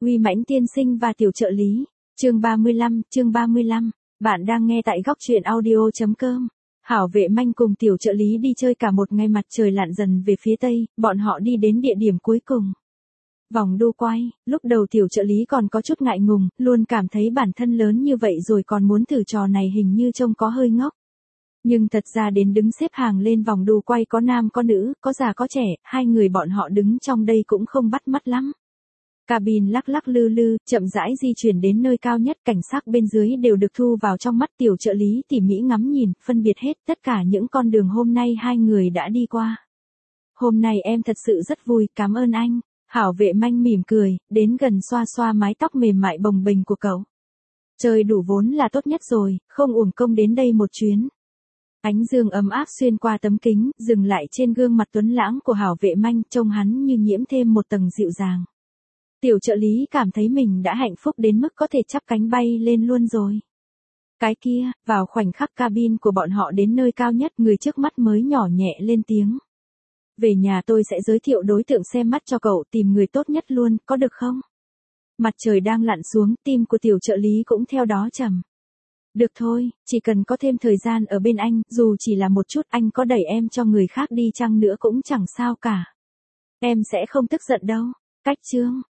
Uy Mãnh tiên sinh và tiểu trợ lý. Chương 35. Bạn đang nghe tại góc truyện audio.com. Hảo Vệ Manh cùng tiểu trợ lý đi chơi cả một ngày, mặt trời lặn dần về phía tây, bọn họ đi đến địa điểm cuối cùng. Vòng đu quay, lúc đầu tiểu trợ lý còn có chút ngại ngùng, luôn cảm thấy bản thân lớn như vậy rồi còn muốn thử trò này hình như trông có hơi ngốc. Nhưng thật ra đến đứng xếp hàng lên vòng đu quay có nam có nữ, có già có trẻ, hai người bọn họ đứng trong đây cũng không bắt mắt lắm. Cabin lắc lắc lư lư, chậm rãi di chuyển đến nơi cao nhất, cảnh sắc bên dưới đều được thu vào trong mắt tiểu trợ lý tỉ mỉ ngắm nhìn, phân biệt hết tất cả những con đường hôm nay hai người đã đi qua. Hôm nay em thật sự rất vui, cảm ơn anh. Hảo Vệ Manh mỉm cười, đến gần xoa xoa mái tóc mềm mại bồng bềnh của cậu. Chơi đủ vốn là tốt nhất rồi, không uổng công đến đây một chuyến. Ánh dương ấm áp xuyên qua tấm kính, dừng lại trên gương mặt tuấn lãng của Hảo Vệ Manh, trông hắn như nhiễm thêm một tầng dịu dàng. Tiểu trợ lý cảm thấy mình đã hạnh phúc đến mức có thể chắp cánh bay lên luôn rồi. Cái kia, vào khoảnh khắc cabin của bọn họ đến nơi cao nhất, người trước mắt mới nhỏ nhẹ lên tiếng. Về nhà tôi sẽ giới thiệu đối tượng xem mắt cho cậu, tìm người tốt nhất luôn, có được không? Mặt trời đang lặn xuống, tim của tiểu trợ lý cũng theo đó trầm. Được thôi, chỉ cần có thêm thời gian ở bên anh, dù chỉ là một chút, anh có đẩy em cho người khác đi chăng nữa cũng chẳng sao cả. Em sẽ không tức giận đâu. Cách chương.